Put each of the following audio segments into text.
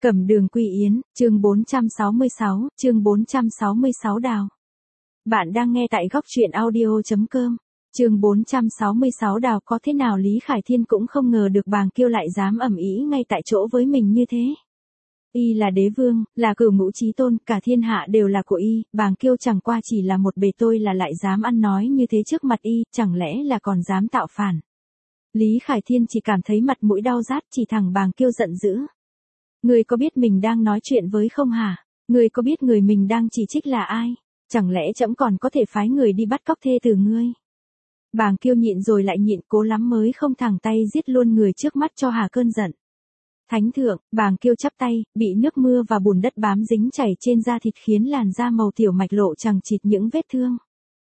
Cẩm Đường Quy Yến, chương 466 đào. Bạn đang nghe tại góc truyện audio.com. Chương 466 đào. Có thế nào Lý Khải Thiên cũng không ngờ được Bàng Kiêu lại dám ầm ĩ ngay tại chỗ với mình như thế. Y là đế vương, là cửu ngũ chí tôn, cả thiên hạ đều là của y, Bàng Kiêu chẳng qua chỉ là một bề tôi là lại dám ăn nói như thế trước mặt y, chẳng lẽ là còn dám tạo phản. Lý Khải Thiên chỉ cảm thấy mặt mũi đau rát, chỉ thẳng Bàng Kiêu giận dữ. Ngươi có biết mình đang nói chuyện với không hả? Ngươi có biết người mình đang chỉ trích là ai? Chẳng lẽ trẫm còn có thể phái người đi bắt cóc thê tử ngươi? Bàng Kiêu nhịn rồi lại nhịn, cố lắm mới không thẳng tay giết luôn người trước mắt cho hà cơn giận. Thánh thượng, Bàng Kiêu chắp tay, bị nước mưa và bùn đất bám dính chảy trên da thịt khiến làn da màu tiểu mạch lộ chằng chịt những vết thương.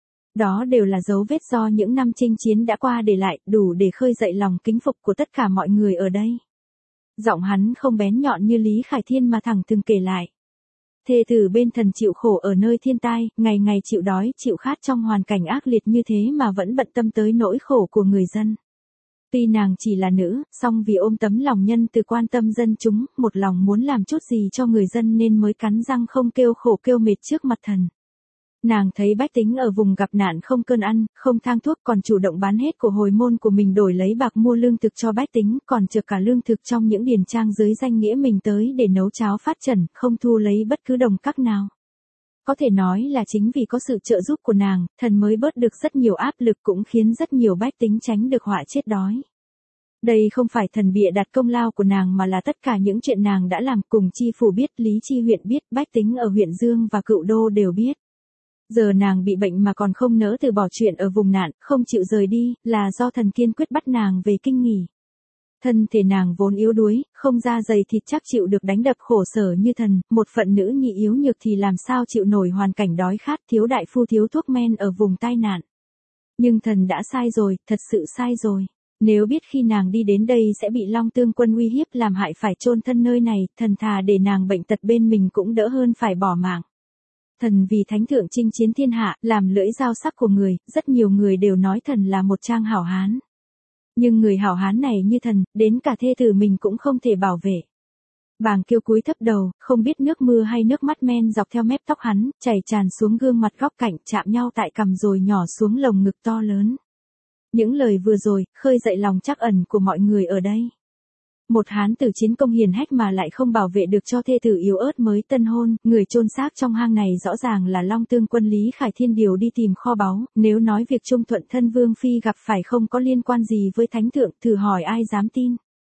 Đó đều là dấu vết do những năm chinh chiến đã qua để lại, đủ để khơi dậy lòng kính phục của tất cả mọi người ở đây. Giọng hắn không bén nhọn như Lý Khải Thiên mà thẳng từng kể lại. Thê tử bên thần chịu khổ ở nơi thiên tai, ngày ngày chịu đói, chịu khát trong hoàn cảnh ác liệt như thế mà vẫn bận tâm tới nỗi khổ của người dân. Tuy nàng chỉ là nữ, song vì ôm tấm lòng nhân từ quan tâm dân chúng, một lòng muốn làm chút gì cho người dân nên mới cắn răng không kêu khổ kêu mệt trước mặt thần. Nàng thấy bách tính ở vùng gặp nạn không cơm ăn, không thang thuốc, còn chủ động bán hết của hồi môn của mình đổi lấy bạc mua lương thực cho bách tính, còn chừa cả lương thực trong những điền trang dưới danh nghĩa mình tới để nấu cháo phát trần, không thu lấy bất cứ đồng cắc nào. Có thể nói là chính vì có sự trợ giúp của nàng, thần mới bớt được rất nhiều áp lực, cũng khiến rất nhiều bách tính tránh được họa chết đói. Đây không phải thần bịa đặt công lao của nàng mà là tất cả những chuyện nàng đã làm, cùng chi phủ biết, Lý Chi huyện biết, bách tính ở huyện Dương và Cựu Đô đều biết. Giờ nàng bị bệnh mà còn không nỡ từ bỏ chuyện ở vùng nạn, không chịu rời đi, là do thần kiên quyết bắt nàng về kinh nghỉ. Thân thể nàng vốn yếu đuối, không da dày thịt chắc chịu được đánh đập khổ sở như thần, một phận nữ nhi yếu nhược thì làm sao chịu nổi hoàn cảnh đói khát, thiếu đại phu thiếu thuốc men ở vùng tai nạn. Nhưng thần đã sai rồi, thật sự sai rồi. Nếu biết khi nàng đi đến đây sẽ bị Long Tương Quân uy hiếp làm hại phải chôn thân nơi này, thần thà để nàng bệnh tật bên mình cũng đỡ hơn phải bỏ mạng. Thần vì thánh thượng chinh chiến thiên hạ, làm lưỡi dao sắc của người, rất nhiều người đều nói thần là một trang hảo hán. Nhưng người hảo hán này như thần, đến cả thê tử mình cũng không thể bảo vệ. Bàng Kiêu cúi thấp đầu, không biết nước mưa hay nước mắt men dọc theo mép tóc hắn, chảy tràn xuống gương mặt góc cạnh, chạm nhau tại cằm rồi nhỏ xuống lồng ngực to lớn. Những lời vừa rồi, khơi dậy lòng trắc ẩn của mọi người ở đây. Một hán tử chiến công hiền hách mà lại không bảo vệ được cho thê tử yếu ớt mới tân hôn, người chôn xác trong hang này rõ ràng là Long Tương Quân Lý Khải Thiên điều đi tìm kho báu, nếu nói việc Trung Thuận thân Vương Phi gặp phải không có liên quan gì với thánh thượng, thử hỏi ai dám tin.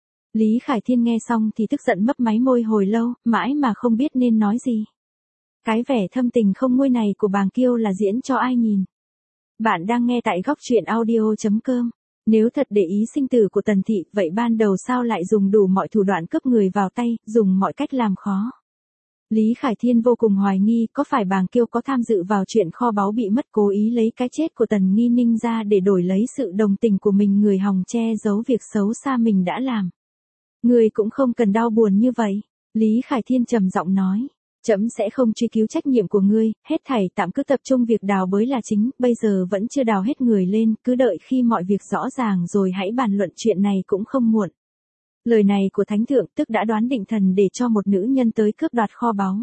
Lý Khải Thiên nghe xong thì tức giận mấp máy môi hồi lâu, mãi mà không biết nên nói gì. Cái vẻ thâm tình không nguôi này của Bàng Kiêu là diễn cho ai nhìn. Bạn đang nghe tại góc truyện audio.com. Nếu thật để ý sinh tử của Tần Thị, vậy ban đầu sao lại dùng đủ mọi thủ đoạn cướp người vào tay, dùng mọi cách làm khó. Lý Khải Thiên vô cùng hoài nghi, có phải Bàng Kiêu có tham dự vào chuyện kho báu bị mất, cố ý lấy cái chết của Tần Nghi Ninh ra để đổi lấy sự đồng tình của mình, người hòng che giấu việc xấu xa mình đã làm. Người cũng không cần đau buồn như vậy, Lý Khải Thiên trầm giọng nói. Trẫm sẽ không truy cứu trách nhiệm của ngươi, hết thảy tạm cứ tập trung việc đào bới là chính, bây giờ vẫn chưa đào hết người lên, cứ đợi khi mọi việc rõ ràng rồi hãy bàn luận chuyện này cũng không muộn. Lời này của thánh thượng tức đã đoán định thần để cho một nữ nhân tới cướp đoạt kho báu.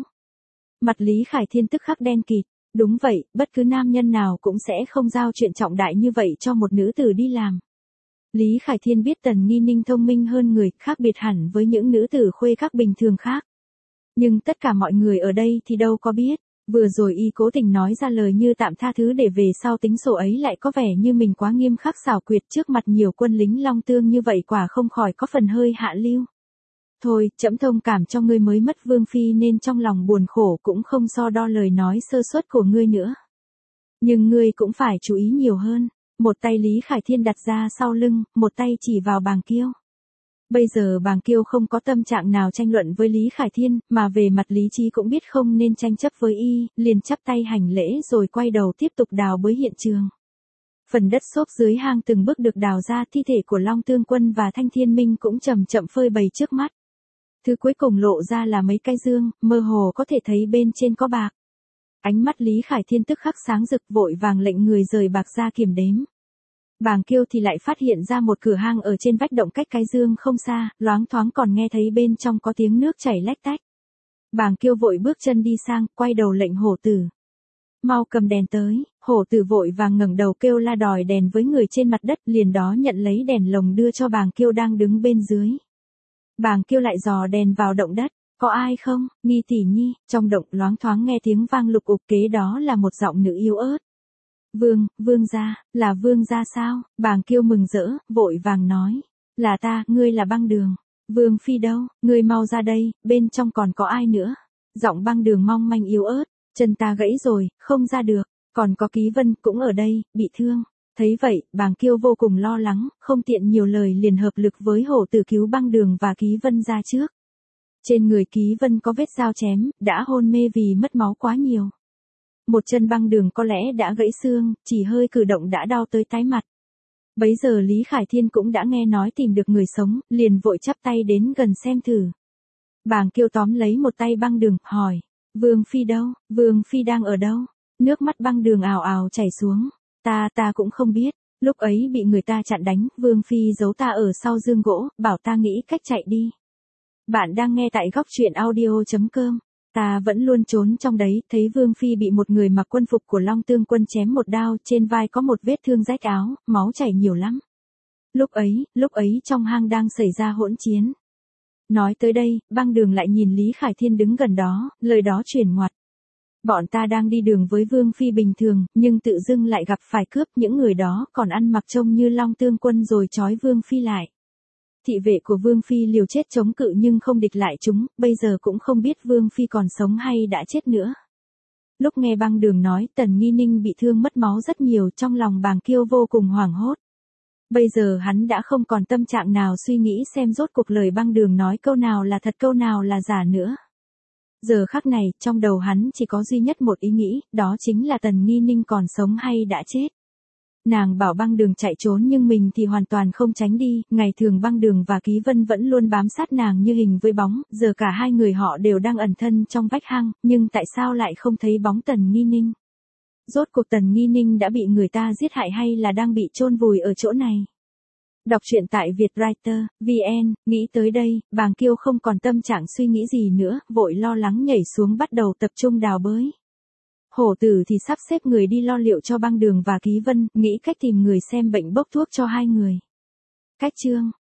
Mặt Lý Khải Thiên tức khắc đen kịt, đúng vậy, bất cứ nam nhân nào cũng sẽ không giao chuyện trọng đại như vậy cho một nữ tử đi làm. Lý Khải Thiên biết Tần Nghi Ninh thông minh hơn người, khác biệt hẳn với những nữ tử khuê các bình thường khác. Nhưng tất cả mọi người ở đây thì đâu có biết, vừa rồi y cố tình nói ra lời như tạm tha thứ để về sau tính sổ ấy lại có vẻ như mình quá nghiêm khắc xảo quyệt trước mặt nhiều quân lính Long Tương như vậy, quả không khỏi có phần hơi hạ lưu. Thôi, trẫm thông cảm cho ngươi mới mất Vương Phi nên trong lòng buồn khổ, cũng không so đo lời nói sơ suất của ngươi nữa. Nhưng ngươi cũng phải chú ý nhiều hơn. Một tay Lý Khải Thiên đặt ra sau lưng, một tay chỉ vào Bàng Kiêu. Bây giờ Bàng Kiêu không có tâm trạng nào tranh luận với Lý Khải Thiên, mà về mặt lý trí cũng biết không nên tranh chấp với y, liền chắp tay hành lễ rồi quay đầu tiếp tục đào bới hiện trường. Phần đất xốp dưới hang từng bước được đào ra, thi thể của Long Tương Quân và Thanh Thiên Minh cũng chậm chậm phơi bày trước mắt. Thứ cuối cùng lộ ra là mấy cái dương, mơ hồ có thể thấy bên trên có bạc. Ánh mắt Lý Khải Thiên tức khắc sáng rực, vội vàng lệnh người rời bạc ra kiểm đếm. Bàng Kiêu thì lại phát hiện ra một cửa hang ở trên vách động cách cái giường không xa, loáng thoáng còn nghe thấy bên trong có tiếng nước chảy lách tách. Bàng Kiêu vội bước chân đi sang, quay đầu lệnh hổ tử. Mau cầm đèn tới, hổ tử vội vàng ngẩng đầu kêu la đòi đèn với người trên mặt đất, liền đó nhận lấy đèn lồng đưa cho Bàng Kiêu đang đứng bên dưới. Bàng Kiêu lại dò đèn vào động đất, có ai không, Nghi tỷ nhi, trong động loáng thoáng nghe tiếng vang lục ục, kế đó là một giọng nữ yếu ớt. Vương gia, là Vương gia sao? Bàng Kiêu mừng rỡ, vội vàng nói, là ta, ngươi là Băng Đường. Vương phi đâu, ngươi mau ra đây, bên trong còn có ai nữa? Giọng Băng Đường mong manh yếu ớt, chân ta gãy rồi, không ra được, còn có Ký Vân cũng ở đây, bị thương. Thấy vậy, Bàng Kiêu vô cùng lo lắng, không tiện nhiều lời liền hợp lực với hổ tử cứu Băng Đường và Ký Vân ra trước. Trên người Ký Vân có vết dao chém, đã hôn mê vì mất máu quá nhiều. Một chân Băng Đường có lẽ đã gãy xương, chỉ hơi cử động đã đau tới tái mặt. Bấy giờ Lý Khải Thiên cũng đã nghe nói tìm được người sống, liền vội chắp tay đến gần xem thử. Bàng Kiêu tóm lấy một tay Băng Đường, hỏi, Vương phi đâu, Vương phi đang ở đâu? Nước mắt Băng Đường ào ào chảy xuống, ta cũng không biết, lúc ấy bị người ta chặn đánh, Vương phi giấu ta ở sau giường gỗ, bảo ta nghĩ cách chạy đi. Bạn đang nghe tại góc truyện audio.com. Ta vẫn luôn trốn trong đấy, thấy Vương phi bị một người mặc quân phục của Long Tương quân chém một đao, trên vai có một vết thương rách áo, máu chảy nhiều lắm. Lúc ấy trong hang đang xảy ra hỗn chiến. Nói tới đây, Băng Đường lại nhìn Lý Khải Thiên đứng gần đó, lời đó chuyển ngoặt. Bọn ta đang đi đường với Vương phi bình thường, nhưng tự dưng lại gặp phải cướp, những người đó còn ăn mặc trông như Long Tương quân rồi trói Vương phi lại. Thị vệ của Vương phi liều chết chống cự nhưng không địch lại chúng, bây giờ cũng không biết Vương phi còn sống hay đã chết nữa. Lúc nghe Băng Đường nói Tần Nghi Ninh bị thương mất máu rất nhiều, trong lòng Bàng Kiêu vô cùng hoảng hốt. Bây giờ hắn đã không còn tâm trạng nào suy nghĩ xem rốt cuộc lời Băng Đường nói câu nào là thật câu nào là giả nữa. Giờ khắc này, trong đầu hắn chỉ có duy nhất một ý nghĩ, đó chính là Tần Nghi Ninh còn sống hay đã chết. Nàng bảo Băng Đường chạy trốn nhưng mình thì hoàn toàn không tránh đi, ngày thường Băng Đường và Ký Vân vẫn luôn bám sát nàng như hình với bóng, giờ cả hai người họ đều đang ẩn thân trong vách hang, nhưng tại sao lại không thấy bóng Tần Nghi Ninh? Rốt cuộc Tần Nghi Ninh đã bị người ta giết hại hay là đang bị chôn vùi ở chỗ này? Đọc truyện tại Vietwriter, VN, nghĩ tới đây, Bàng Kiêu không còn tâm trạng suy nghĩ gì nữa, vội lo lắng nhảy xuống bắt đầu tập trung đào bới. Hổ tử thì sắp xếp người đi lo liệu cho Băng Đường và Ký Vân, nghĩ cách tìm người xem bệnh bốc thuốc cho hai người. Cách chương